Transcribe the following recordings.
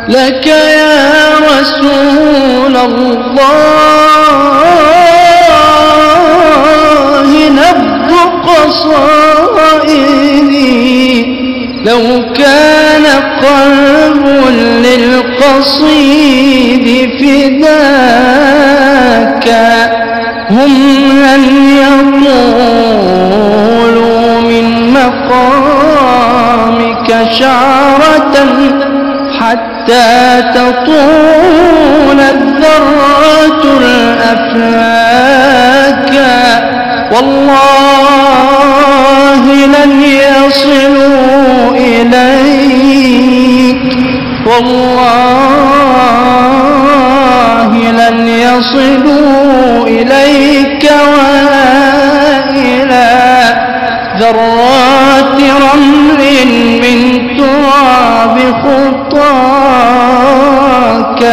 لك يا رسول الله نبض قصائدي، لو كان قلب للقصيد فداك هم لن يطولوا من مقامك شعرة حتى تطول الذرة الأفلاك، والله لن يصلوا إليك، والله لن يصلوا إليك ولا إلى ذرات رمل من تراب خطاك.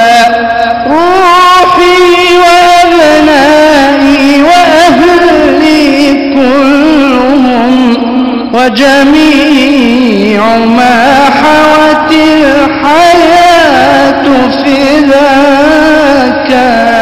روحي وأبنائي وأهلي كلهم وجميع ما حوت الحياة فداك.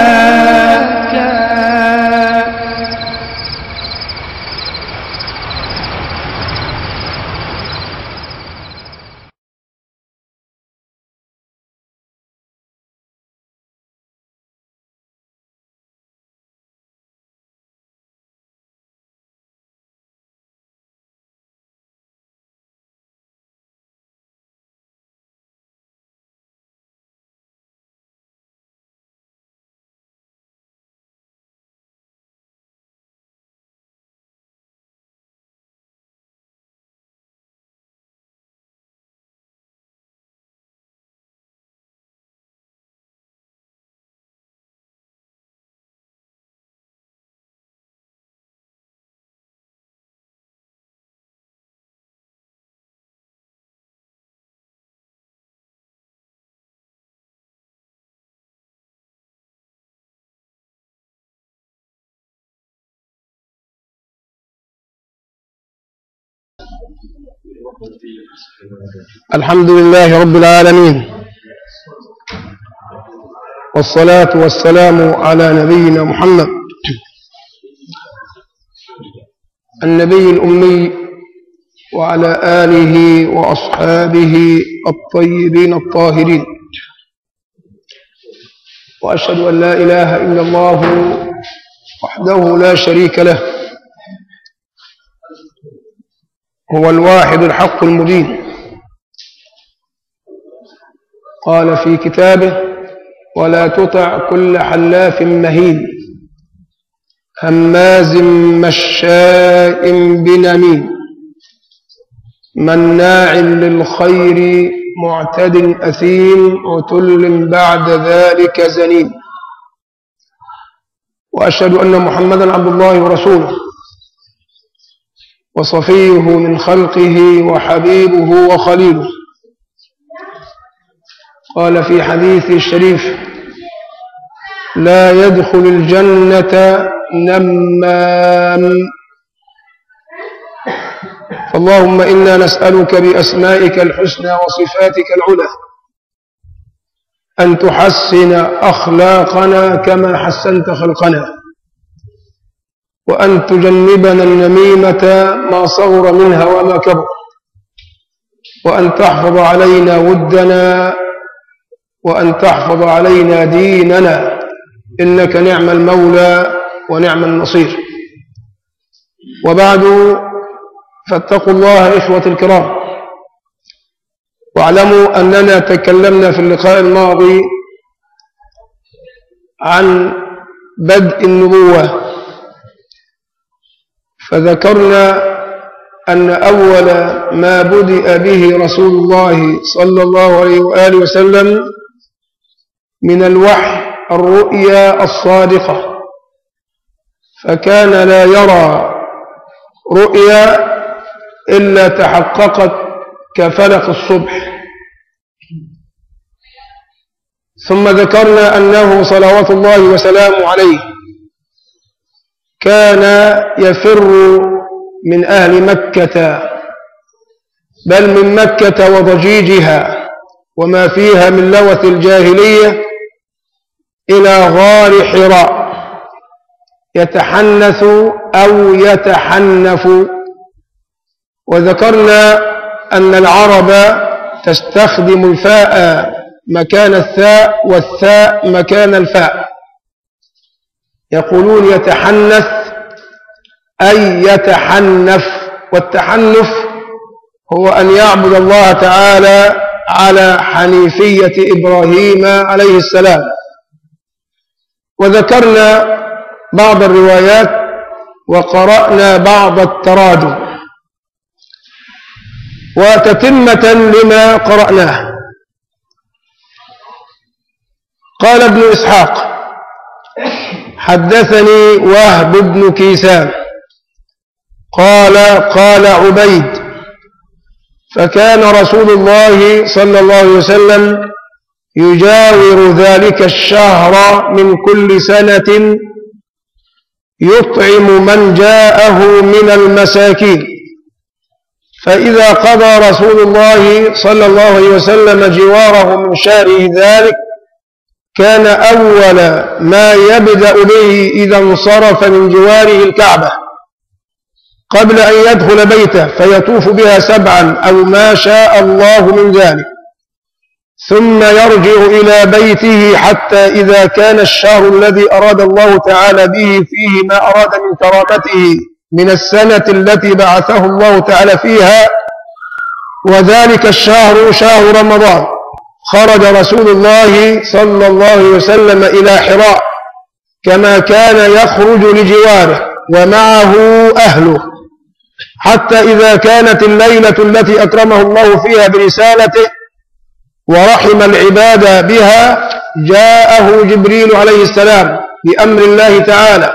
الحمد لله رب العالمين، والصلاة والسلام على نبينا محمد النبي الأمي وعلى آله وأصحابه الطيبين الطاهرين. وأشهد أن لا إله إلا الله وحده لا شريك له، هو الواحد الحق المبين. قال في كتابه: ولا تطع كل حلاف مهين هماز مشاء بنميم مناع للخير معتد أثيم عتل بعد ذلك زنيم. وأشهد أن محمدا عبد الله ورسوله وصفيه من خلقه وحبيبه وخليله. قال في حديث الشريف: لا يدخل الجنة نمام. فاللهم إنا نسألك بأسمائك الحسنى وصفاتك العلى أن تحسن أخلاقنا كما حسنت خلقنا، وأن تجنبنا النميمة ما صغر منها وما كبر، وأن تحفظ علينا ودنا، وأن تحفظ علينا ديننا، إنك نعم المولى ونعم النصير. وبعد، فاتقوا الله إخوة الكرام، واعلموا أننا تكلمنا في اللقاء الماضي عن بدء النبوة، فذكرنا أن أول ما بدأ به رسول الله صلى الله عليه وآله وسلم من الوحي الرؤيا الصادقة، فكان لا يرى رؤيا إلا تحققت كفلق الصبح. ثم ذكرنا أنه صلوات الله وسلامه عليه كان يفر من أهل مكة، بل من مكة وضجيجها وما فيها من لوث الجاهلية إلى غار حراء يتحنث أو يتحنف. وذكرنا أن العرب تستخدم الفاء مكان الثاء والثاء مكان الفاء، يقولون يتحنث أي يتحنف، والتحنف هو أن يعبد الله تعالى على حنيفية إبراهيم عليه السلام. وذكرنا بعض الروايات وقرأنا بعض التراجم. وتتمة لما قرأناه، قال ابن إسحاق حدثني وهب بن كيسان قال عبيد فكان رسول الله صلى الله عليه وسلم يجاور ذلك الشهر من كل سنة يطعم من جاءه من المساكين، فإذا قضى رسول الله صلى الله عليه وسلم جواره من شهره ذلك كان أول ما يبدأ به إذا انصرف من جواره الكعبة قبل أن يدخل بيته فيطوف بها 7 أو ما شاء الله من ذلك، ثم يرجع إلى بيته حتى إذا كان الشهر الذي أراد الله تعالى به فيه ما أراد من كرامته من السنة التي بعثه الله تعالى فيها، وذلك الشهر شهر رمضان، خرج رسول الله صلى الله عليه وسلم إلى حراء كما كان يخرج لجواره ومعه أهله، حتى إذا كانت الليلة التي أكرمه الله فيها برسالته ورحم العباد بها جاءه جبريل عليه السلام بأمر الله تعالى.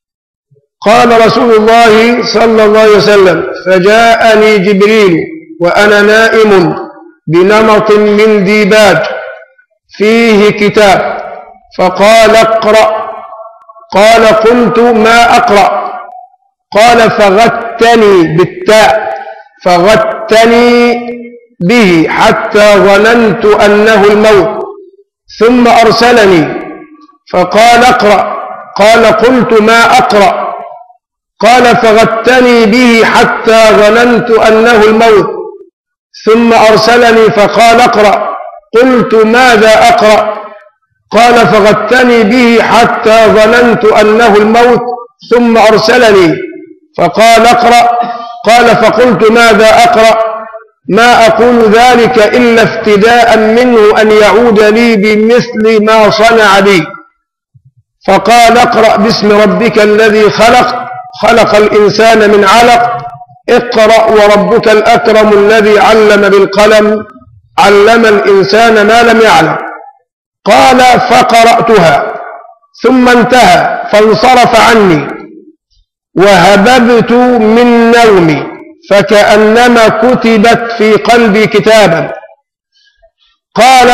قال رسول الله صلى الله عليه وسلم فجاءني جبريل وأنا نائم بنمط من ديباج فيه كتاب فقال اقرأ، قال قلت ما أقرأ، قال فغتني بالتاء فغتني به حتى ظننت أنه الموت، ثم أرسلني فقال اقرأ، قال قلت ما أقرأ، قال فغتني به حتى ظننت أنه الموت، ثم أرسلني فقال اقرأ، قلت ماذا أقرأ، قال فغتني به حتى ظننت أنه الموت، ثم أرسلني فقال اقرأ، قال فقلت ماذا أقرأ، ما أقول ذلك إلا افتداء منه أن يعود لي بمثل ما صنع بي، فقال اقرأ باسم ربك الذي خلق، خلق الإنسان من علق، اقرأ وربك الأكرم الذي علم بالقلم، علم الإنسان ما لم يعلم. قال فقرأتها ثم انتهى فانصرف عني وهببت من نومي فكأنما كتبت في قلبي كتابا. قال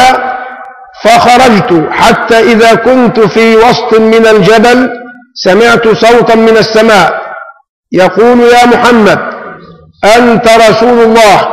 فخرجت حتى إذا كنت في وسط من الجبل سمعت صوتا من السماء يقول يا محمد أنت رسول الله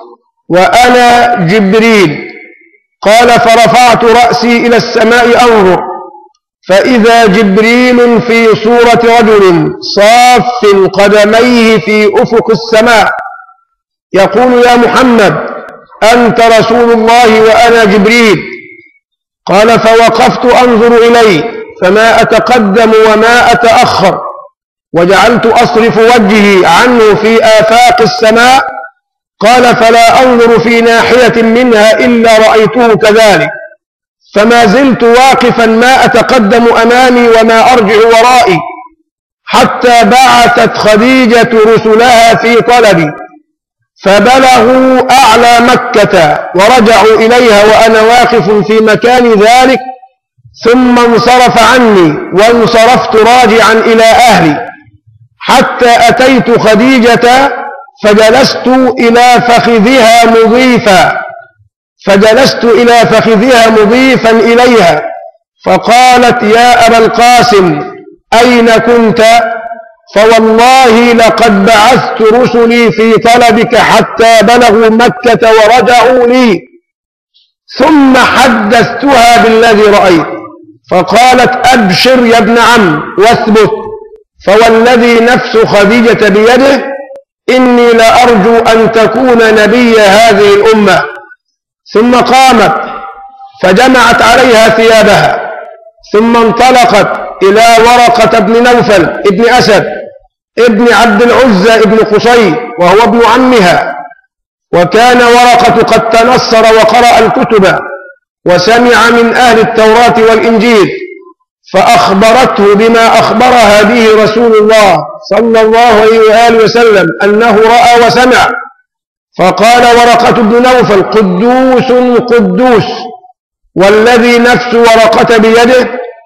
وأنا جبريل. قال فرفعت رأسي إلى السماء أنظر فإذا جبريل في صورة رجل صاف قدميه في أفق السماء يقول يا محمد أنت رسول الله وأنا جبريل. قال فوقفت أنظر إليه فما أتقدم وما أتأخر وجعلت أصرف وجهي عنه في آفاق السماء. قال فلا أنظر في ناحية منها إلا رأيته كذلك، فما زلت واقفا ما أتقدم أمامي وما أرجع ورائي حتى بعثت خديجة رسلها في طلبي فبلغوا أعلى مكة ورجعوا إليها وأنا واقف في مكان ذلك، ثم انصرف عني وانصرفت راجعا إلى أهلي حتى أتيت خديجة فجلست إلى فخذها مضيفا إليها فقالت يا أبا القاسم أين كنت؟ فوالله لقد بعثت رسلي في طلبك حتى بلغوا مكة ورجعوا لي. ثم حدثتها بالذي رأيت، فقالت أبشر يا ابن عم واثبت، فوالذي نفس خديجة بيده إني لأرجو أن تكون نبي هذه الأمة. ثم قامت فجمعت عليها ثيابها، ثم انطلقت إلى ورقة بن نوفل ابن أسد ابن عبد العزى ابن قصي وهو ابن عمها، وكان ورقة قد تنصر وقرأ الكتب وسمع من أهل التوراة والإنجيل، فأخبرته بما أخبرها به رسول الله صلى الله عليه وآله وسلم أنه رأى وسمع. فقال ورقة بن نوفل قدوس قدوس والذي نفس ورقة بيده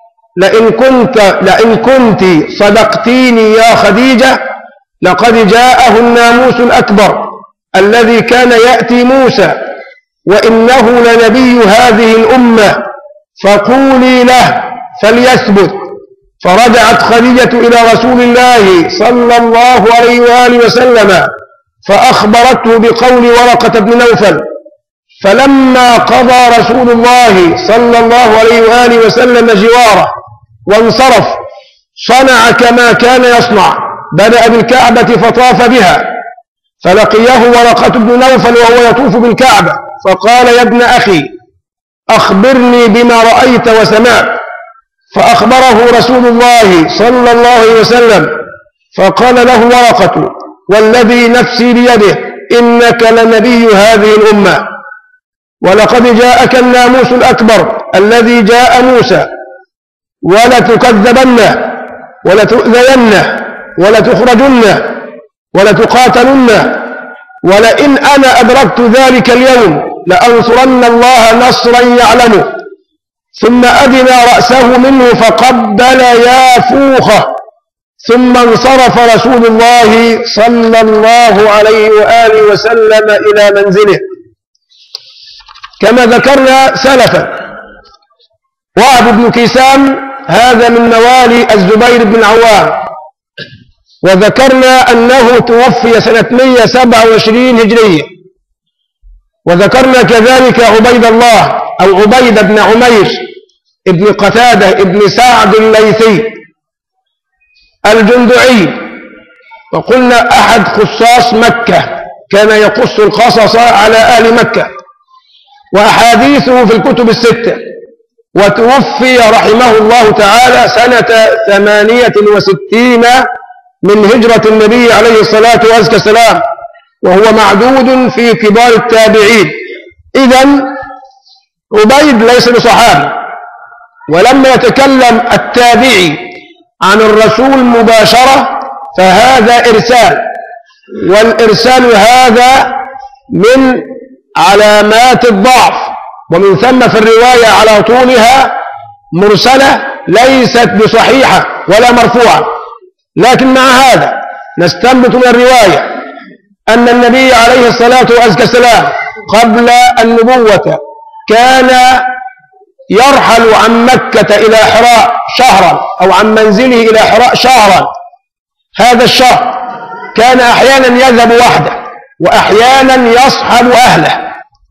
لئن كنت صدقتيني يا خديجة لقد جاءه الناموس الأكبر الذي كان يأتي موسى وإنه لنبي هذه الأمة، فقولي له فليثبت. فرجعت خديجة إلى رسول الله صلى الله عليه وآله وسلم فأخبرته بقول ورقة بن نوفل، فلما قضى رسول الله صلى الله عليه وآله وسلم جواره وانصرف صنع كما كان يصنع، بدأ بالكعبة فطاف بها، فلقيه ورقة بن نوفل وهو يطوف بالكعبة فقال يا ابن أخي أخبرني بما رأيت وسمعت. فأخبره رسول الله صلى الله عليه وسلم فقال له ورقة والذي نفسي بيده إنك لنبي هذه الأمة، ولقد جاءك الناموس الأكبر الذي جاء موسى، ولتكذبنه ولتؤذينه ولتخرجنه ولتقاتلنه، ولئن أنا أدركت ذلك اليوم لأنصرن الله نصرا يعلمه. ثم أدنى رأسه منه فقبل يافوخه، ثم انصرف رسول الله صلى الله عليه وآله وسلم إلى منزله. كما ذكرنا سلفا، وهب بن كيسان هذا من موالي الزبير بن العوام، وذكرنا أنه توفي سنة 127 هجرية. وذكرنا كذلك عبيد الله أو عبيد بن عمير ابن قتادة ابن سعد الليثي الجندعي، وقلنا أحد خصاص مكة، كان يقص القصص على أهل مكة، وأحاديثه في الكتب الستة، وتوفي رحمه الله تعالى سنة 68 من هجرة النبي عليه الصلاة والسلام، وهو معدود في كبار التابعين. إذن عبيد ليس بصحابي، ولما يتكلم التابعي عن الرسول مباشرة فهذا إرسال، والإرسال هذا من علامات الضعف، ومن ثم في الرواية على طولها مرسلة ليست بصحيحة ولا مرفوعة. لكن مع هذا نستنبط من الرواية أن النبي عليه الصلاة والسلام قبل النبوة كان يرحل عن مكة إلى حراء شهرا، أو عن منزله إلى حراء شهرا. هذا الشهر كان أحيانا يذهب وحده وأحيانا يصحب أهله،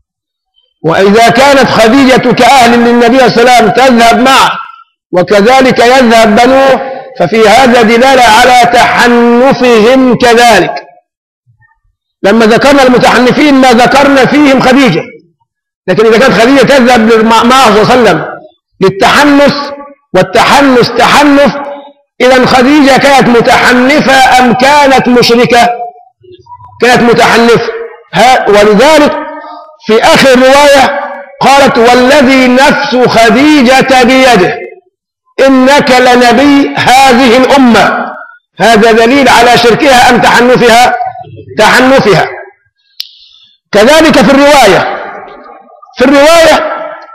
وإذا كانت خديجة كأهل للنبي صلى الله عليه وسلم تذهب معه وكذلك يذهب بنوه، ففي هذا دلالة على تحنفهم كذلك. لما ذكرنا المتحنفين ما ذكرنا فيهم خديجة، لكن إذا كانت خديجة تذهب معه صلى الله عليه وسلم للتحنث، والتحنث تحنف، إذا خديجة كانت متحنفة أم كانت مشركة؟ كانت متحنفة. ولذلك في آخر الرواية قالت والذي نفس خديجة بيده إنك لنبي هذه الأمة. هذا دليل على شركها أم تحنفها؟ تحنفها. كذلك في الرواية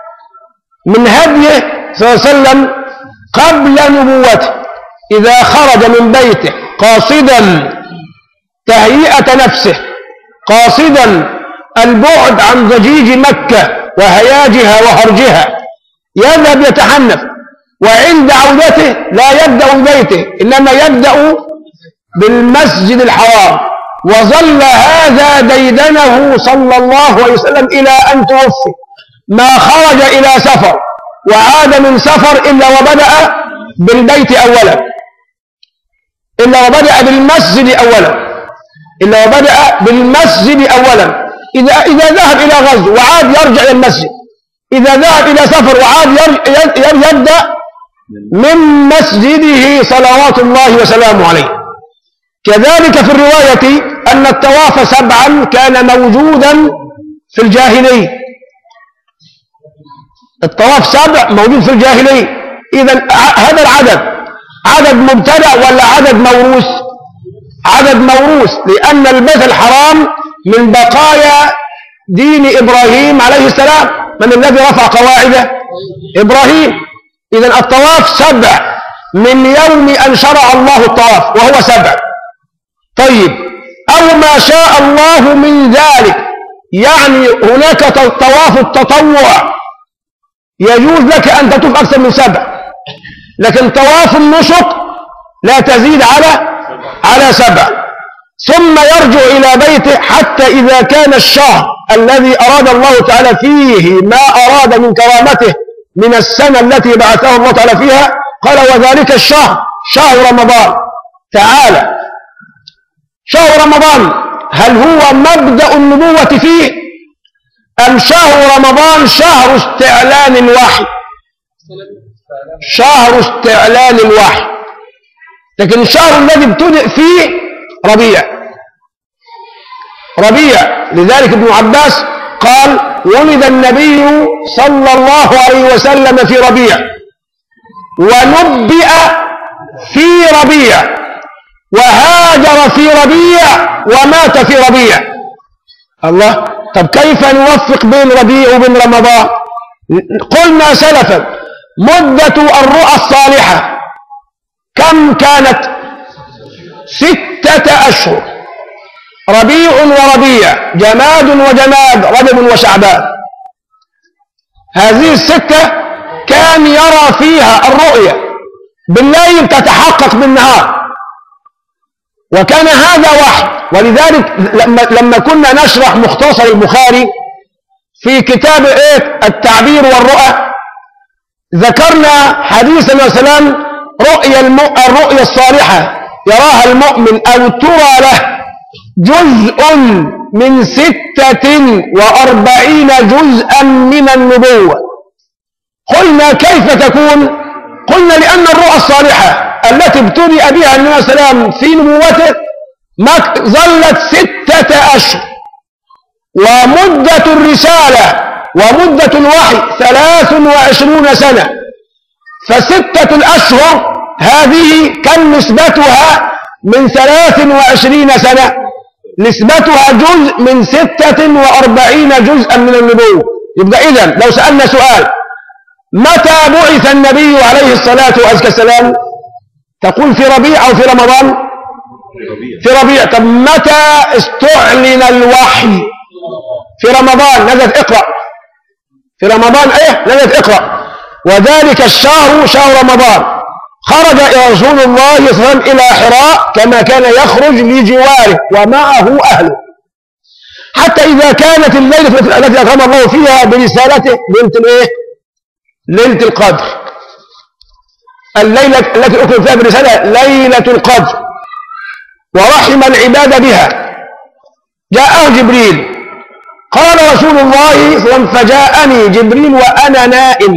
من هديه صلى الله عليه وسلم قبل نبوته إذا خرج من بيته قاصدا تهيئة نفسه، قاصدا البعد عن ضجيج مكة وهياجها وهرجها، يذهب يتحنف، وعند عودته لا يبدأ ببيته إنما يبدأ بالمسجد الحرام، وظل هذا ديدنه صلى الله عليه وسلم إلى أن توفي. ما خرج إلى سفر وعاد من سفر إلا وبدأ بالبيت أولا، إلا وبدأ بالمسجد أولا، إلا وبدأ بالمسجد أولا. إذا ذهب إلى غزو وعاد يرجع إلى المسجد، إذا ذهب إلى سفر وعاد يبدأ من مسجده صلوات الله وسلامه عليه. كذلك في الرواية أن الطواف 7 كان موجودا في الجاهلية، الطواف 7 موجود في الجاهلية. إذن هذا العدد عدد مبتدأ ولا عدد موروث؟ عدد موروث، لأن البيت الحرام من بقايا دين إبراهيم عليه السلام. من الذي رفع قواعده؟ إبراهيم. إذن الطواف 7 من يوم أن شرع الله الطواف وهو 7. طيب، أو ما شاء الله من ذلك، يعني هناك طواف التطوع يجوز لك أن تطوف أكثر من 7، لكن طواف النسك لا تزيد على 7. ثم يرجع إلى بيته حتى إذا كان الشهر الذي أراد الله تعالى فيه ما أراد من كرامته من السنة التي بعثه الله تعالى فيها، قال وذلك الشهر شهر رمضان. تعالى، شهر رمضان هل هو مبدأ النبوة فيه، أم شهر رمضان شهر استعلان الوحي؟ شهر استعلان الوحي. لكن الشهر الذي ابتدأ فيه ربيع. لذلك ابن عباس قال ولد النبي صلى الله عليه وسلم في ربيع، ونبئ في ربيع، وهاجر في ربيع، ومات في ربيع. الله، طب كيف نوفق بين ربيع وبين رمضان؟ قلنا سلفا مدة الرؤى الصالحة كم كانت؟ 6 أشهر، ربيع وربيع، جماد وجماد، رجب وشعبان. هذه ال6 كان يرى فيها الرؤيا بالليل تتحقق بالنهار، وكان هذا وحي. ولذلك لما كنا نشرح مختصر البخاري في كتاب التعبير والرؤى، ذكرنا حديث النبي صلى الله عليه وسلم الرؤيا الصالحة يراها المؤمن أو ترى له جزء من 46 جزءا من النبوة. قلنا كيف تكون؟ قلنا لأن الرؤى الصالحة التي ابتدأ بها النبي صلى الله عليه وسلم في نبوته ظلت 6 أشهر، ومدة الرسالة ومدة الوحي 23 سنة. ف6 الأشهر هذه كم نسبتها من 23 سنة؟ نسبتها جزء من 46 جزءا من النبوة. يبقى إذن لو سألنا سؤال متى بعث النبي عليه الصلاة والسلام، تقول في ربيع أو في رمضان؟ في ربيع. طب متى استعلن الوحي؟ في رمضان نزلت اقرأ، في رمضان نزلت اقرأ. وذلك الشهر شهر رمضان. خرج رسول الله صلى الله عليه وسلم إلى حراء كما كان يخرج لجواره ومعه أهله، حتى إذا كانت الليلة التي أكرم الله فيها برسالته ليلة القدر، الليلة التي أكرم فيها برسالة ليلة القدر، ورحم العباد بها. جاءه جبريل، قال رسول الله صلى الله عليه وسلم فجاءني جبريل وأنا نائم.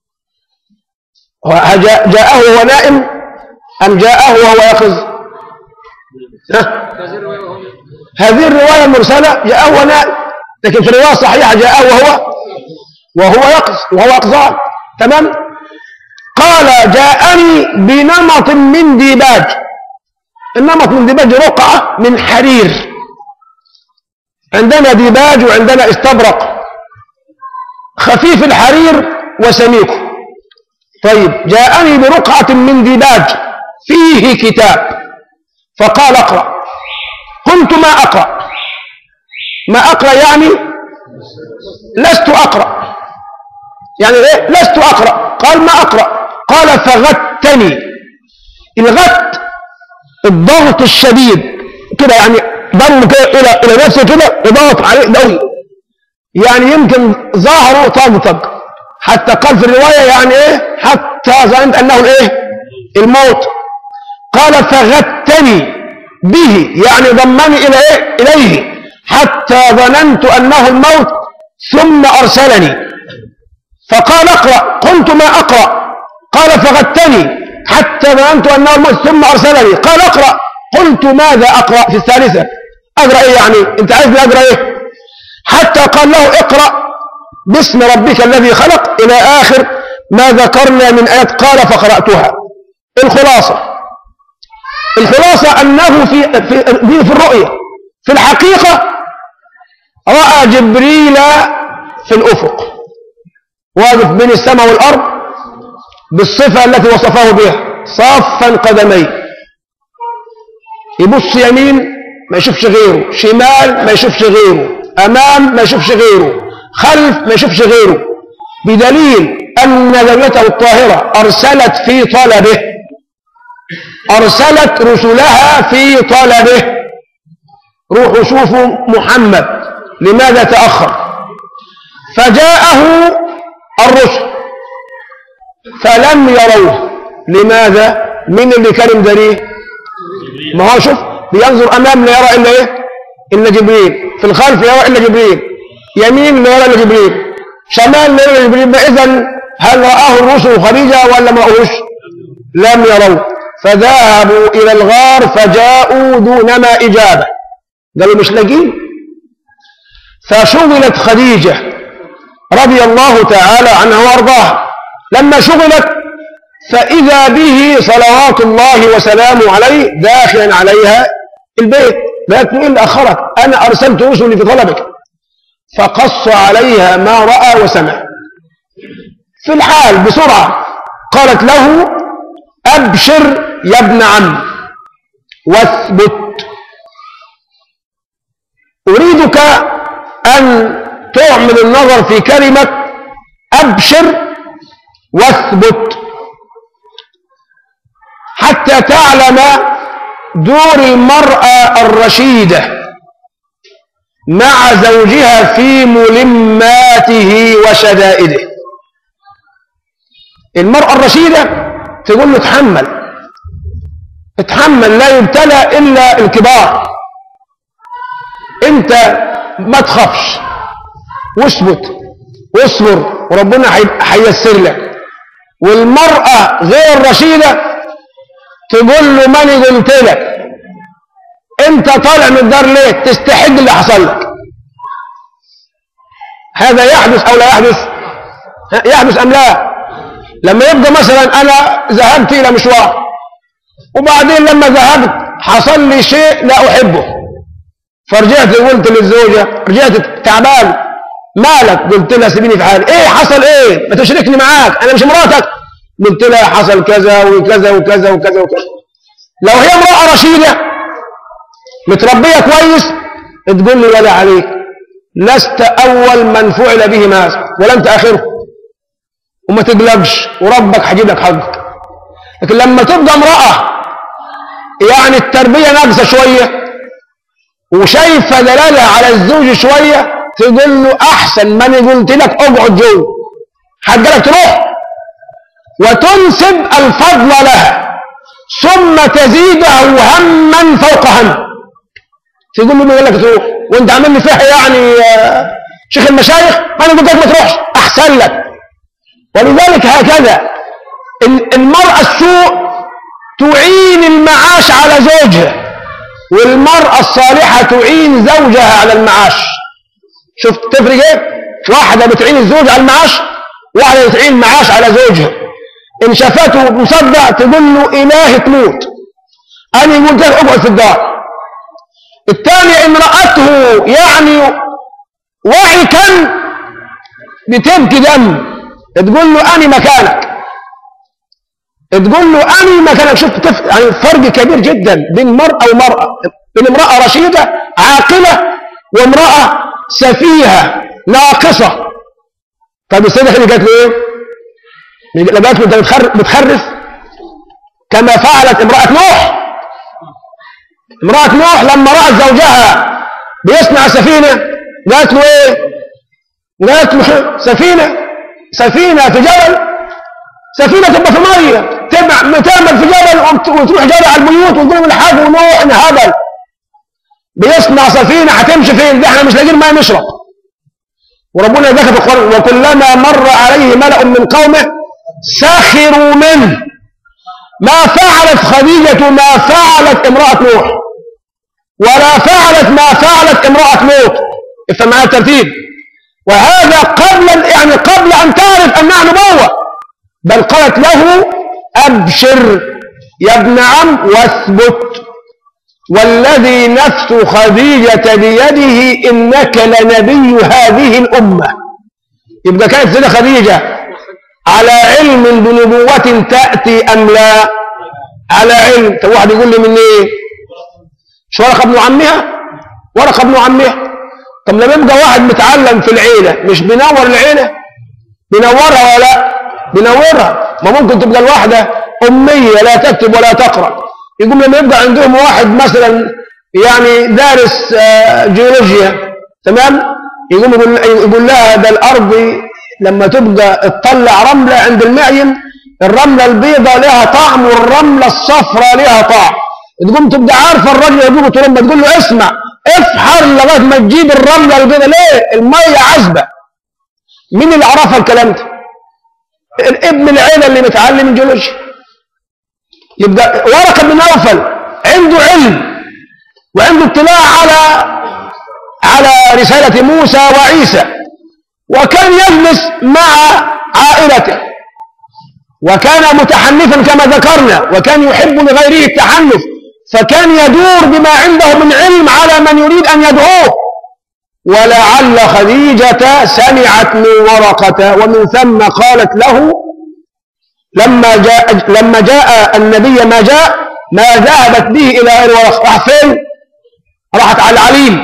جاءه وهو نائم أم جاءه وهو يقظ؟ هذه الرواية المرسلة جاءه وهو نائم، لكن في الرواية الصحيحة جاءه وهو يقظ، وهو يقظان. تمام. قال جاءني بنمط من ديباج. النمط من ديباج رقعة من حرير، عندنا ديباج وعندنا استبرق، خفيف الحرير وسميكه. طيب، جاءني برقعة من ديباج فيه كتاب، فقال اقرأ. قلت ما أقرأ؟ ما أقرأ يعني لست أقرأ، يعني إيه لست أقرأ؟ قال ما أقرأ. قال فغتني. الغت الضغط الشديد كده، يعني ضم كده إلى نفسه كده، يضغط عليه قوي. يعني يمكن ظهره طقطق، حتى قال في الرواية يعني ايه حتى ظننت انه الايه الموت. قال فغتني به يعني ضمني الى ايه اليه حتى ظننت انه الموت ثم ارسلني فقال اقرأ. قلت ما اقرأ؟ قال فغتني حتى ظننت انه الموت ثم ارسلني. قال اقرأ. قلت ماذا اقرأ في الثالثة؟ اقرأ ايه يعني انت عايزني اقرأ ايه؟ حتى قال له اقرأ باسم ربك الذي خلق الى اخر ما ذكرنا من ايات قال فقرأتها. الخلاصة انه في الرؤية في الحقيقة رأى جبريل في الافق واقف بين السماء والارض بالصفة التي وصفه بها صافا قدميه، يبص يمين ما يشوفش غيره، شمال ما يشوفش غيره، امام ما يشوفش غيره، خلف ما يشوفش غيره، بدليل ان زوجته الطاهرة ارسلت رسلها في طلبه روحوا شوفوا محمد لماذا تأخر. فجاءه الرسل فلم يروه. لماذا؟ من اللي كان مداريه؟ ما هو شوف بينظر امام لا يرى الا ايه الا جبريل، في الخلف لا يرى الا جبريل، يمين لا يرى الا جبريل، شمال لا يرى الا جبريل. اذا هل رآه الرسل خديجة ولا ما رأوش؟ لم يروه. فذهبوا الى الغار فجاءوا دون ما اجابه، قالوا مش لاقين. فشغلت خديجة رضي الله تعالى عنها وارضاها. لما شغلت فإذا به صلوات الله وسلامه عليه داخلا عليها البيت، قالت له إيه اللي أخرك؟ أنا أرسلت رسلي في طلبك. فقص عليها ما رأى وسمع في الحال بسرعة. قالت له أبشر يا ابن عم واثبت. أريدك أن تعمل النظر في كلمة أبشر واثبت حتى تعلم دور المرأة الرشيدة مع زوجها في ملماته وشدائده. المرأة الرشيدة تقول له اتحمل لا يبتلى إلا الكبار، انت ما تخافش واثبت واصبر وربنا هييسر لك. والمرأة غير الرشيدة تقول له ماني قلت لك انت طالع من الدار ليه؟ تستحق اللي حصل لك. هذا يحدث او لا يحدث؟ يحدث ام لا؟ لما يبقى مثلا انا ذهبت الى مشوار وبعدين لما ذهبت حصل لي شيء لا احبه، فرجعت قلت للزوجة، رجعت تعبان مالك؟ قلت لها سيبيني في حالي. ايه حصل ايه؟ ما تشركني معاك انا مش مراتك. قلت لها حصل كذا وكذا وكذا وكذا وكذا. لو هي امرأة رشيدة متربية كويس تقول لي ولا عليك، لست اول من فعل به ماذا ولا انت اخره، وما تقلقش وربك هيجيب لك حقك. لكن لما تبقى امرأة يعني التربية ناقصة شوية وشايفة دلالها على الزوج شوية تقول له احسن ما انا قلت لك اقعد جوه، حقك تروح وتنسب الفضل لها ثم تزيده هما فوق هم. تقول له مين قال لك تروح وانت عامل لي فيها يعني شيخ المشايخ؟ ما انا قلت لك ما تروحش احسن لك. ولذلك هكذا المرأة السوء تعين المعاش على زوجها، والمرأة الصالحة تعين زوجها على المعاش. شفت تفرق ايه؟ واحدة بتعين الزوج على المعاش، واحدة بتعين المعاش على زوجها. ان شافته مصدع تقول له الهي تموت انا قلت لك اقعد في الدار. الثانية ان رأته يعني وعكا بتبكي دم تقول له اني مكانك، تقول له اني مكانك. شفت يعني فرق كبير جدا بين مرأة ومرأة، بين امرأة رشيدة عاقلة وامرأة سفيهة ناقصة. طب السيدة اللي قالت له ايه؟ قالت له انت بتخرف كما فعلت امرأة نوح. امرأة نوح لما رأت زوجها بيصنع سفينة قالت له ايه؟ قالت له سفينة في جبل، سفينة تبقى في مية، تعمل في جبل وتروح جبل على البيوت وتقول الحاج ونوح هبل بيصنع سفينة هتمشي فين؟ دي احنا مش لاقيين ماء نشرب. وربنا ذكر في القرآن وكلما مر عليه ملأ من قومه سخروا منه ما فعلت خديجة ما فعلت امرأة نوح ولا فعلت ما فعلت امرأة لوط. افهم معايا الترتيب. وهذا قبل أن تعرف أنها نبوة، بل قالت له أبشر يا ابن عم واثبت والذي نفس خديجة بيده إنك لنبي هذه الأمة. يبقى كانت سيدة خديجة على علم بنبوة تأتي أم لا؟ على علم. طب واحد يقول لي من إيه؟ مش ورقة ابن عمها؟ ورقة ابن عمها. طب لما يبقى واحد متعلم في العيلة مش بينور العيلة؟ بينورها ولا لا؟ بينورها. ما ممكن تبقى الواحدة أمية لا تكتب ولا تقرأ، يقول لما يبقى عندهم واحد مثلا يعني دارس جيولوجيا، تمام، يقول لها ده الأرض لما تبقى تطلع رملة عند المعين الرملة البيضاء لها طعم والرملة الصفراء لها طعم، تقوم تبقى عارفة الراجل يجيبه ترمى تقول له اسمع افحر لغاية ما تجيب الرملة البيضاء. ليه؟ المية عذبة. مين اللي عرفها الكلام ده؟ ابن العيلة اللي متعلم جيولوجيا. يبقى ورقة بن نوفل عنده علم وعنده اطلاع على رسالة موسى وعيسى، وكان يجلس مع عائلته وكان متحنفا كما ذكرنا، وكان يحب لغيره التحنف، فكان يدور بما عنده من علم على من يريد أن يدعوه. ولعل خديجة سمعت من ورقة ومن ثم قالت له لما جاء النبي ما ذهبت به إلى غير ورقة. راح فين؟ راحت على العليم،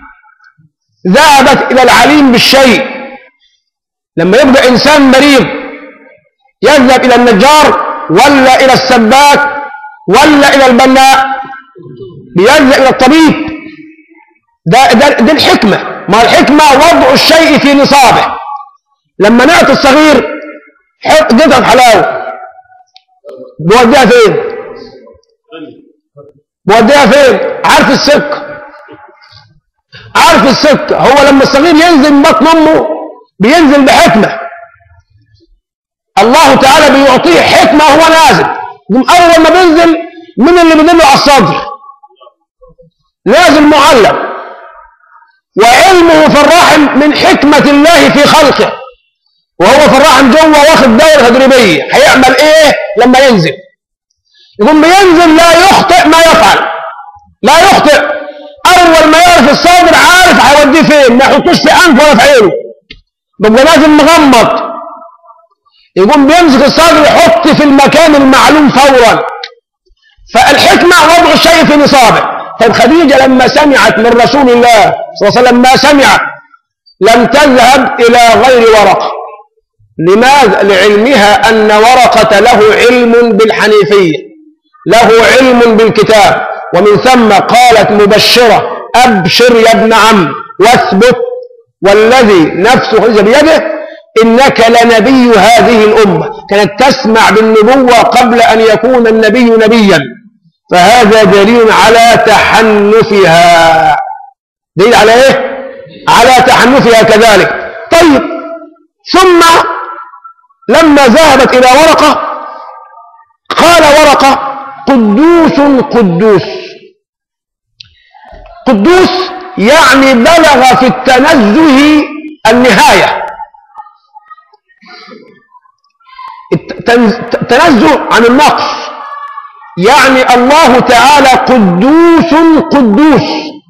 ذهبت إلى العليم بالشيء. لما يبقى إنسان مريض يذهب إلى النجار ولا إلى السباك ولا إلى البناء؟ بيذهب إلى الطبيب. ده الحكمة. ما الحكمة وضع الشيء في نصابه. لما نعطي الصغير قطعة حلاوة بوديها فين؟ بوديها فين؟ عارف السكة. هو لما الصغير ينزل من بطن أمه بينزل بحكمة. الله تعالى بيعطيه حكمة وهو نازل. أول ما بينزل من اللي بيدله على الصدر نازل معلم. وعلمه في الرحم من حكمة الله في خلقه، وهو في الرحم جوه واخد دورة تدريبية. هيعمل ايه لما ينزل؟ يقوم بينزل لا يخطئ ما يفعل، لا يخطئ. اول ما يعرف الصدر عارف هيوديه فين، ما يحطوش في انفه ولا في عينه، بيبقى نازل مغمض. يقوم بيمسك الصدر يحط في المكان المعلوم فورا. فالحكمة وضع الشيء في نصابه. طيب خديجة لما سمعت من رسول الله صلى الله عليه وسلم ما سمعت لم تذهب إلى غير ورقة. لماذا؟ لعلمها أن ورقة له علم بالحنيفية، له علم بالكتاب، ومن ثم قالت مبشرة أبشر يا ابن عم واثبت والذي نفس خديجة بيده إنك لنبي هذه الأمة. كانت تسمع بالنبوة قبل أن يكون النبي نبيا، فهذا دليل على تحنفها. دليل على ايه؟ على تحنفها كذلك. طيب ثم لما ذهبت إلى ورقة قال ورقة قدوس قدوس. قدوس يعني بلغ في التنزه النهاية، تنزه عن النقص. يعني الله تعالى قدوس قدوس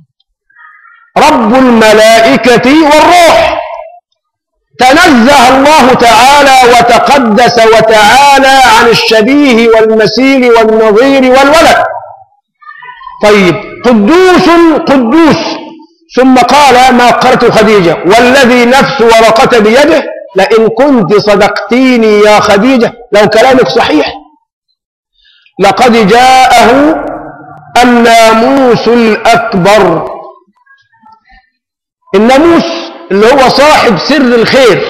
رب الملائكة والروح. تنزه الله تعالى وتقدس وتعالى عن الشبيه والمثيل والنظير والولد. طيب قدوس قدوس. ثم قال ما قالته خديجة والذي نفس ورقة بيده لئن كنت صدقتيني يا خديجة لو كلامك صحيح لقد جاءه الناموس الأكبر. الناموس اللي هو صاحب سر الخير،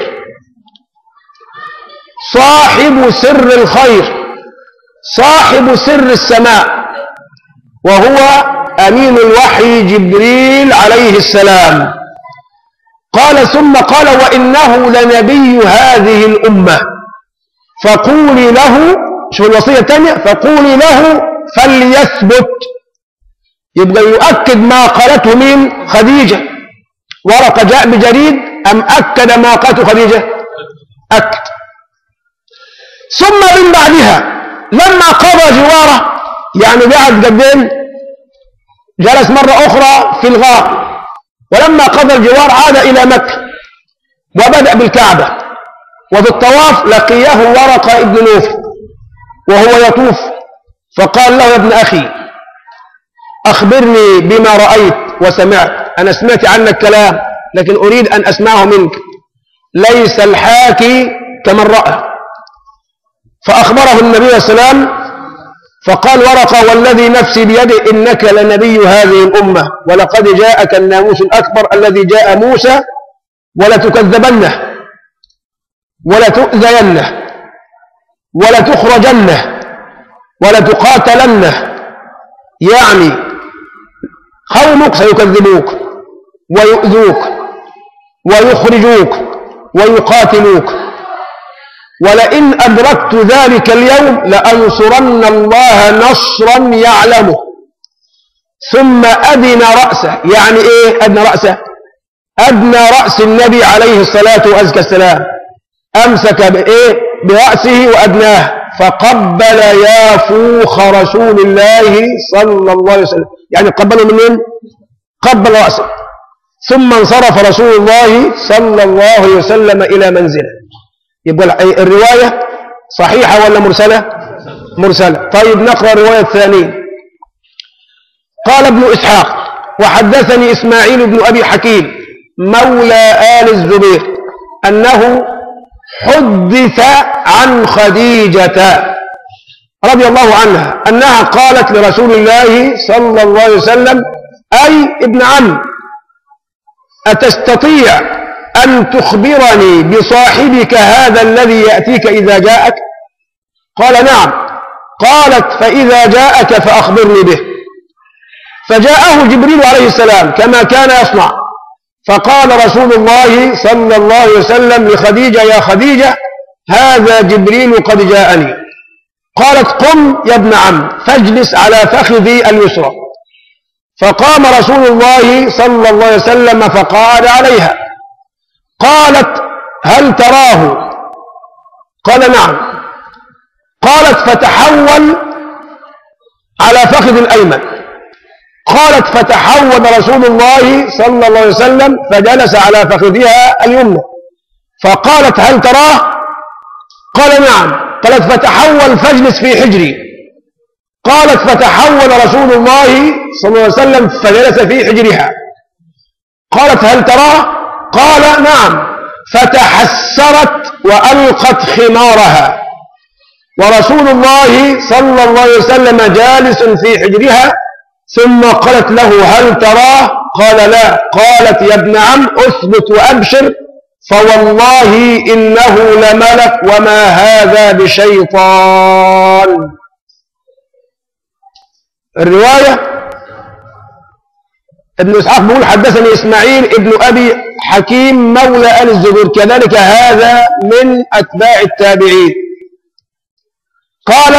صاحب سر الخير، صاحب سر السماء، وهو أمين الوحي جبريل عليه السلام. قال ثم قال وإنه لنبي هذه الأمة فقولي له، شوف الوصية الثانية، فقولي له فليثبت. يبقى يؤكد ما قالته من خديجة. ورقة جاء بجريد أم أكد ما قالته خديجة؟ أكد. ثم من بعدها لما قضى جواره، يعني بعد قدين جلس مرة أخرى في الغار، ولما قضى الجوار عاد إلى مكة وبدأ بالكعبة، وفي الطواف لقيه ورقة ابن نوفل وهو يطوف، فقال له يا ابن أخي أخبرني بما رأيت وسمعت، أنا سمعت عنك كلام لكن أريد أن أسمعه منك، ليس الحاكي كمن رأى. فأخبره النبي صلى الله عليه وسلم فقال ورقة والذي نفسي بيده إنك لنبي هذه الأمة، ولقد جاءك الناموس الأكبر الذي جاء موسى، ولتكذبنه ولتؤذينه ولتخرجنه ولتقاتلنه، يعني قومك سيكذبوك ويؤذوك ويخرجوك ويقاتلوك، ولئن أدركت ذلك اليوم لأنصرن الله نصرا يعلمه. ثم أدنى رأسه، يعني إيه أدنى رأسه؟ أدنى رأس النبي عليه الصلاة والسلام، أمسك بإيه؟ برأسه وأدناه، فقبل يافوخ رسول الله صلى الله عليه وسلم، يعني قبله منين؟ قبل رأسه. ثم انصرف رسول الله صلى الله عليه وسلم إلى منزله. يبقى الرواية صحيحة ولا مرسلة؟ مرسلة. طيب نقرأ الرواية الثانية. قال ابن إسحاق وحدثني إسماعيل بن أبي حكيم مولى آل الزبير أنه حدث عن خديجة رضي الله عنها أنها قالت لرسول الله صلى الله عليه وسلم أي ابن عم أتستطيع أن تخبرني بصاحبك هذا الذي يأتيك إذا جاءك؟ قال نعم. قالت فإذا جاءك فأخبرني به. فجاءه جبريل عليه السلام كما كان يصنع، فقال رسول الله صلى الله عليه وسلم لخديجة يا خديجة هذا جبريل قد جاءني. قالت قم يا ابن عم فاجلس على فخذي اليسرى. فقام رسول الله صلى الله عليه وسلم فقعد عليها. قالت هل تراه؟ قال نعم. قالت فتحول على فخذ الأيمن. قالت فتحول رسول الله صلى الله عليه وسلم فجلس على فخذها اليمنى. فقالت هل تراه؟ قال نعم. قالت فتحول فاجلس في حجري. قالت فتحول رسول الله صلى الله عليه وسلم فجلس في حجرها. قالت هل تراه؟ قال نعم. فتحسرت وألقت خمارها ورسول الله صلى الله عليه وسلم جالس في حجرها. ثم قالت له هل تراه؟ قال لا. قالت يا ابن عم أثبت وأبشر فوالله إنه لملك وما هذا بشيطان. الرواية ابن إسحاق بيقول حدثني إسماعيل ابن أبي حكيم مولى آل الزبير، كذلك هذا من أتباع التابعين. قال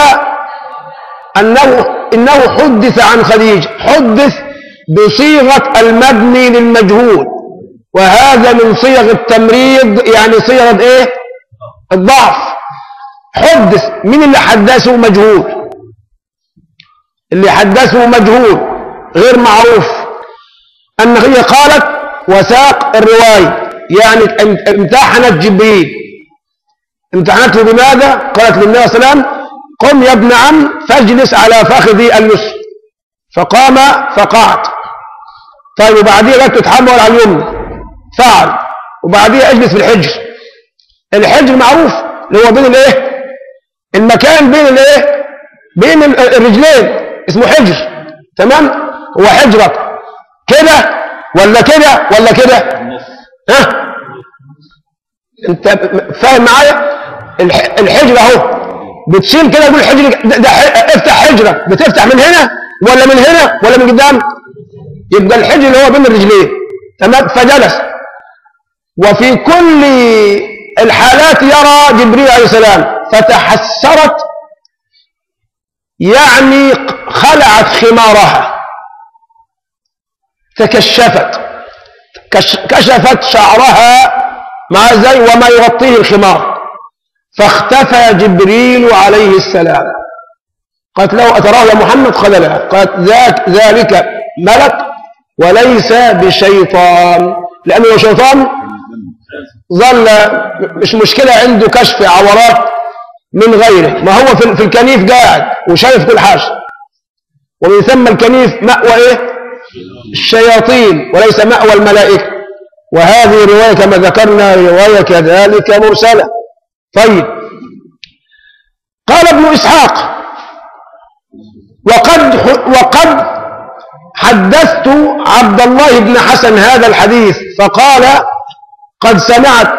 إنه حدث عن خديجة، حدث بصيغة المبني للمجهول، وهذا من صيغ التمريض، يعني صيغة إيه؟ الضعف. حدث من اللي حدثه مجهول، اللي حدثه مجهول غير معروف. أن هي قالت وساق الرواية، يعني امتحنت جبريل. امتحنته بماذا؟ قالت للنبي صلى الله عليه وسلم قم يا ابن عم فاجلس على فخذي اليسر. فقام فقعد. طيب وبعديها قالت تتحمل على اليمنى، فعل. وبعديها اجلس في الحجر. الحجر معروف اللي هو بين الايه؟ المكان بين الايه؟ بين الرجلين اسمه حجر. تمام؟ هو حجرك كده ولا كده ولا كده؟ ها؟ انت فاهم معايا؟ الحجر اهو بتشيل كده، يقول الحجر ده افتح حجرة، بتفتح من هنا ولا من هنا ولا من قدام؟ يبقى الحجر اللي هو بين الرجلين. تمام. فجلس، وفي كل الحالات يرى جبريل عليه السلام، فتحسرت يعني خلعت خمارها، تكشفت، كشفت شعرها مع زي وما يغطيه الخمار، فاختفى جبريل عليه السلام. قالت له أتراه يا محمد؟ قال لا. قالت ذلك ملك وليس بشيطان، لأنه شيطان ظل مش مشكلة عنده كشف عورات من غيره، ما هو في الكنيف قاعد وشايف كل حاجة، ومن ثم الكنيف مأوى إيه؟ الشياطين وليس مأوى الملائكة. وهذه رواية كما ذكرنا رواية كذلك مرسلة. طيب، قال ابن إسحاق وقد حدثت عبد الله بن حسن هذا الحديث فقال قد سمعت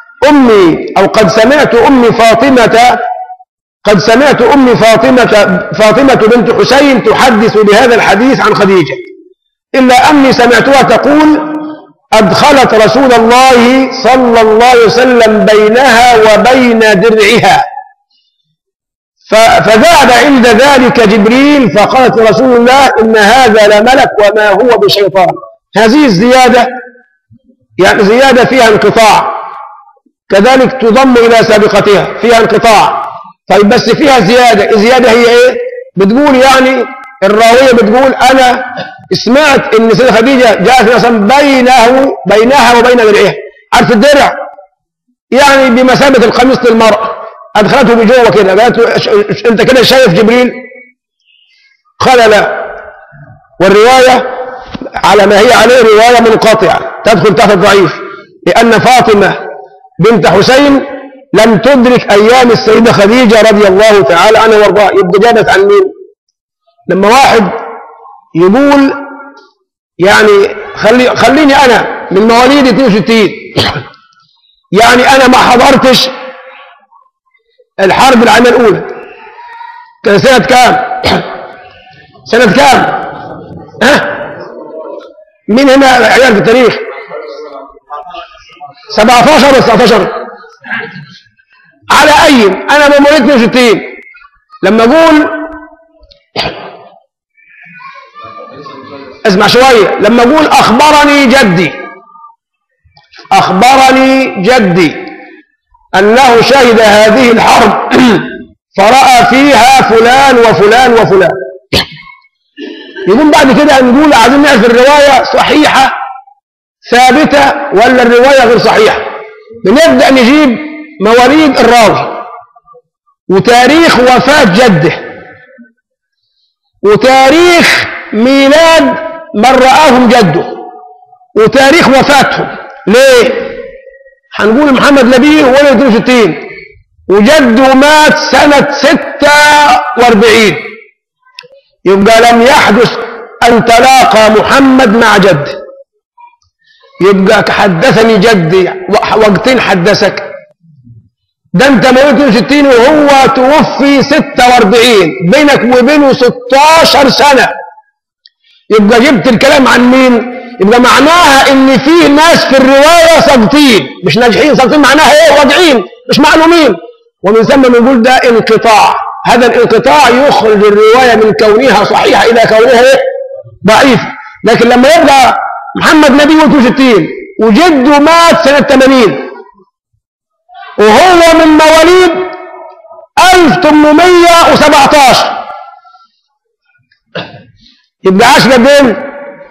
أمي فاطمة بنت حسين تحدث بهذا الحديث عن خديجة، إلا أني سمعتها تقول أدخلت رسول الله صلى الله عليه وسلم بينها وبين درعها، فذهب عند ذلك جبريل فقالت رسول الله إن هذا لملك وما هو بشيطان. هذه الزيادة يعني زيادة فيها انقطاع، كذلك تضم إلى سابقتها فيها انقطاع. طيب بس فيها زيادة، الزيادة هي إيه؟ بتقول يعني الراوية بتقول أنا سمعت إن سيدة خديجة جاءت مثلا بينها وبين درعها. عارف الدرع يعني بمثابة القميص للمرأة، أدخلته بجوه كده، قالت له أنت كده شايف جبريل؟ قال لا. والرواية على ما هي عليه رواية منقطعة تدخل تحت الضعيف، لأن فاطمة بنت حسين لم تدرك أيام السيدة خديجة رضي الله تعالى عنها وارضاها. يبقى جابت عن مين؟ لما واحد يقول يعني خليني أنا من مواليد 62 يعني أنا ما حضرتش الحرب العالمية الأولى، كان سنة كام؟ سنة كام؟ مين هنا عيال في التاريخ؟ 17 ولا 19؟ على أي أنا من مواليد 62. لما أقول اسمع شوية، لما أقول أخبرني جدي أنه شهد هذه الحرب فرأى فيها فلان وفلان وفلان، يقول بعد كده نقول عايزين نعرف الرواية صحيحة ثابتة ولا الرواية غير صحيحة. بنبدأ نجيب مواليد الراوي وتاريخ وفاة جده وتاريخ ميلاد من رآهم جده وتاريخ وفاتهم. ليه؟ هنقول محمد نبيه ولد 62 وجده مات سنة 46، يبقى لم يحدث أن تلاقى محمد مع جده. يبقى حدثني جدي وقتين حدثك، ده انت مولود 62 وهو توفي 46، بينك وبينه 16 سنة. يبقى جبت الكلام عن مين؟ يبقى معناها ان فيه ناس في الرواية ساقطين، مش ناجحين. ساقطين معناها ايه؟ واضعين مش معلومين، ومن ثم بنقول ده انقطاع. هذا الانقطاع يخرج الرواية من كونها صحيحة إلى كونها ايه؟ ضعيفة. لكن لما يبقى محمد نبي ولد 60 وجده مات سنة 80 وهو من مواليد 1817، يبقى عاش قد ايه؟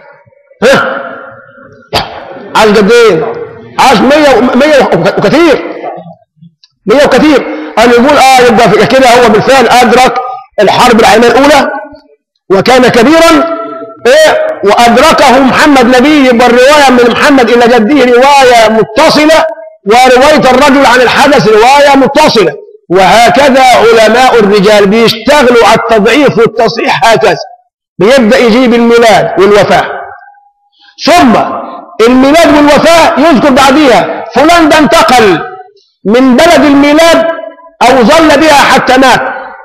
عاش قد ايه؟ عاش 100 وكثير، 100 وكثير. قال يقول يبقى كده هو بالفعل أدرك الحرب العالمية الأولى وكان كبيرا وأدركه محمد نبي. يبقى الرواية من محمد إلى جده رواية متصلة، ورواية الرجل عن الحدث رواية متصلة. وهكذا علماء الرجال بيشتغلوا على التضعيف والتصحيح هكذا، بيبدأ يجيب الميلاد والوفاة، ثم الميلاد والوفاة يذكر بعديها فلان ده انتقل من بلد الميلاد أو ظل بها حتى مات.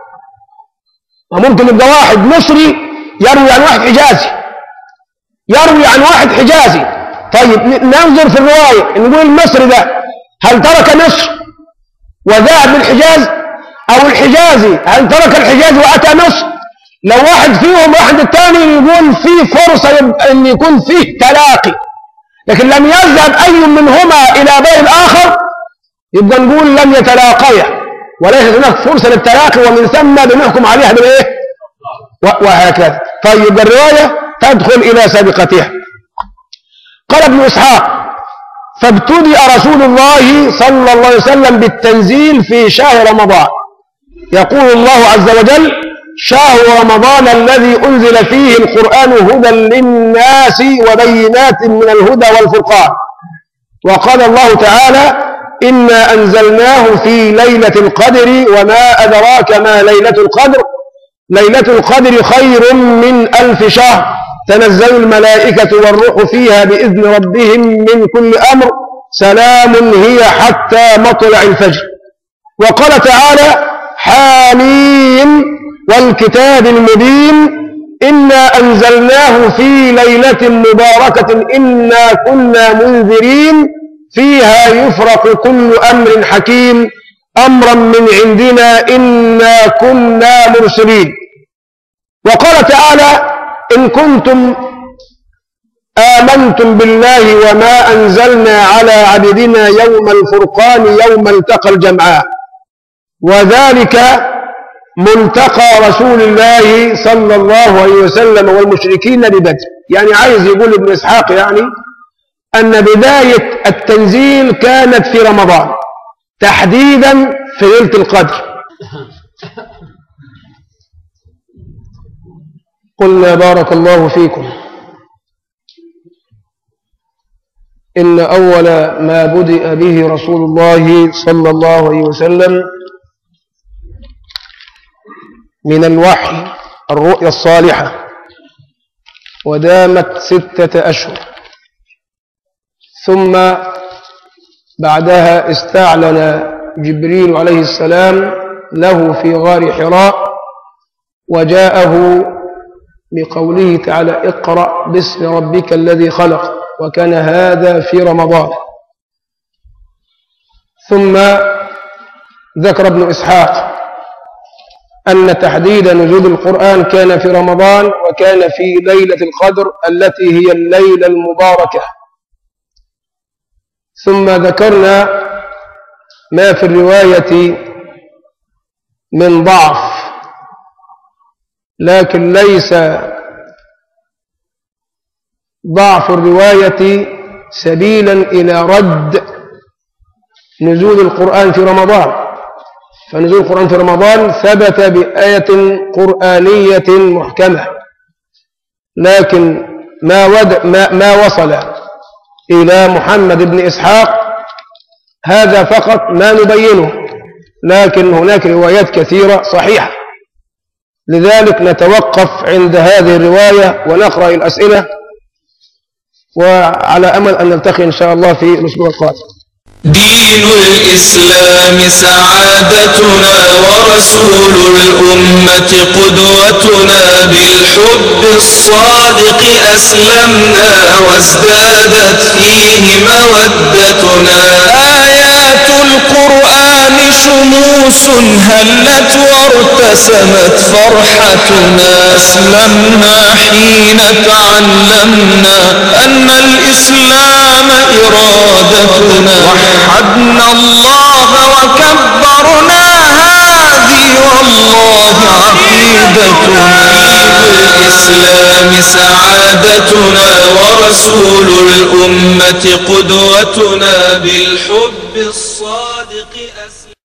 ممكن يبقى واحد مصري يروي عن واحد حجازي، يروي عن واحد حجازي. طيب ننظر في الرواية نقول المصري ده هل ترك مصر وذهب للحجاز، أو الحجازي هل ترك الحجاز وأتى مصر؟ لو واحد فيهم واحد الثاني يقول فيه فرصة أن يكون فيه تلاقي، لكن لم يذهب أي منهما إلى بلد آخر يبقى نقول لم يتلاقيا، وليست هناك فرصة للتلاقي، ومن ثم بنحكم عليها بالإيه؟ وهكذا. طيب الرواية تدخل إلى سابقتها. قال ابن إسحاق: فابتدأ رسول الله صلى الله عليه وسلم بالتنزيل في شهر رمضان. يقول الله عز وجل: شهر رمضان الذي أنزل فيه القرآن هدى للناس وبينات من الهدى والفرقان. وقال الله تعالى: إنا أنزلناه في ليلة القدر وما أدراك ما ليلة القدر ليلة القدر خير من 1000 شهر تنزل الملائكة والروح فيها بإذن ربهم من كل أمر سلام هي حتى مطلع الفجر. وقال تعالى: حاميم والكتاب المبين إنا أنزلناه في ليلة مباركة إنا كنا منذرين فيها يفرق كل أمر حكيم أمرا من عندنا إنا كنا مرسلين. وقال تعالى: إن كنتم آمنتم بالله وما أنزلنا على عبدنا يوم الفرقان يوم التقى الجمعان. وذلك ملتقى رسول الله صلى الله عليه وسلم والمشركين ببدر. يعني عايز يقول ابن إسحاق يعني أن بداية التنزيل كانت في رمضان، تحديدا في ليلة القدر. قلنا بارك الله فيكم إن أول ما بدأ به رسول الله صلى الله عليه وسلم من الوحي الرؤيا الصالحة، ودامت 6 أشهر، ثم بعدها استعلن جبريل عليه السلام له في غار حراء، وجاءه بقوله تعالى: اقرأ باسم ربك الذي خلق، وكان هذا في رمضان. ثم ذكر ابن إسحاق أن تحديد نزول القرآن كان في رمضان، وكان في ليلة القدر التي هي الليلة المباركة. ثم ذكرنا ما في الرواية من ضعف، لكن ليس ضعف الرواية سبيلا إلى رد نزول القرآن في رمضان. فنزول القرآن في رمضان ثبت بآية قرآنية محكمة، لكن ما وصل إلى محمد بن إسحاق هذا فقط ما نبينه، لكن هناك روايات كثيرة صحيحة. لذلك نتوقف عند هذه الرواية ونقرأ الأسئلة، وعلى أمل أن نلتقي إن شاء الله في الأسبوع القادم. دين الإسلام سعادتنا ورسول الأمة قدوتنا بالحب الصادق أسلمنا وازدادت فيه مودتنا آيات القرآن شموس هلت وارتسمت فرحتنا أسلمنا حين تعلمنا أن الإسلام إرادتنا وحدنا الله وكبرنا هذه والله عقيدتنا الإسلام سعادتنا ورسول الأمة قدوتنا بالحب الصادق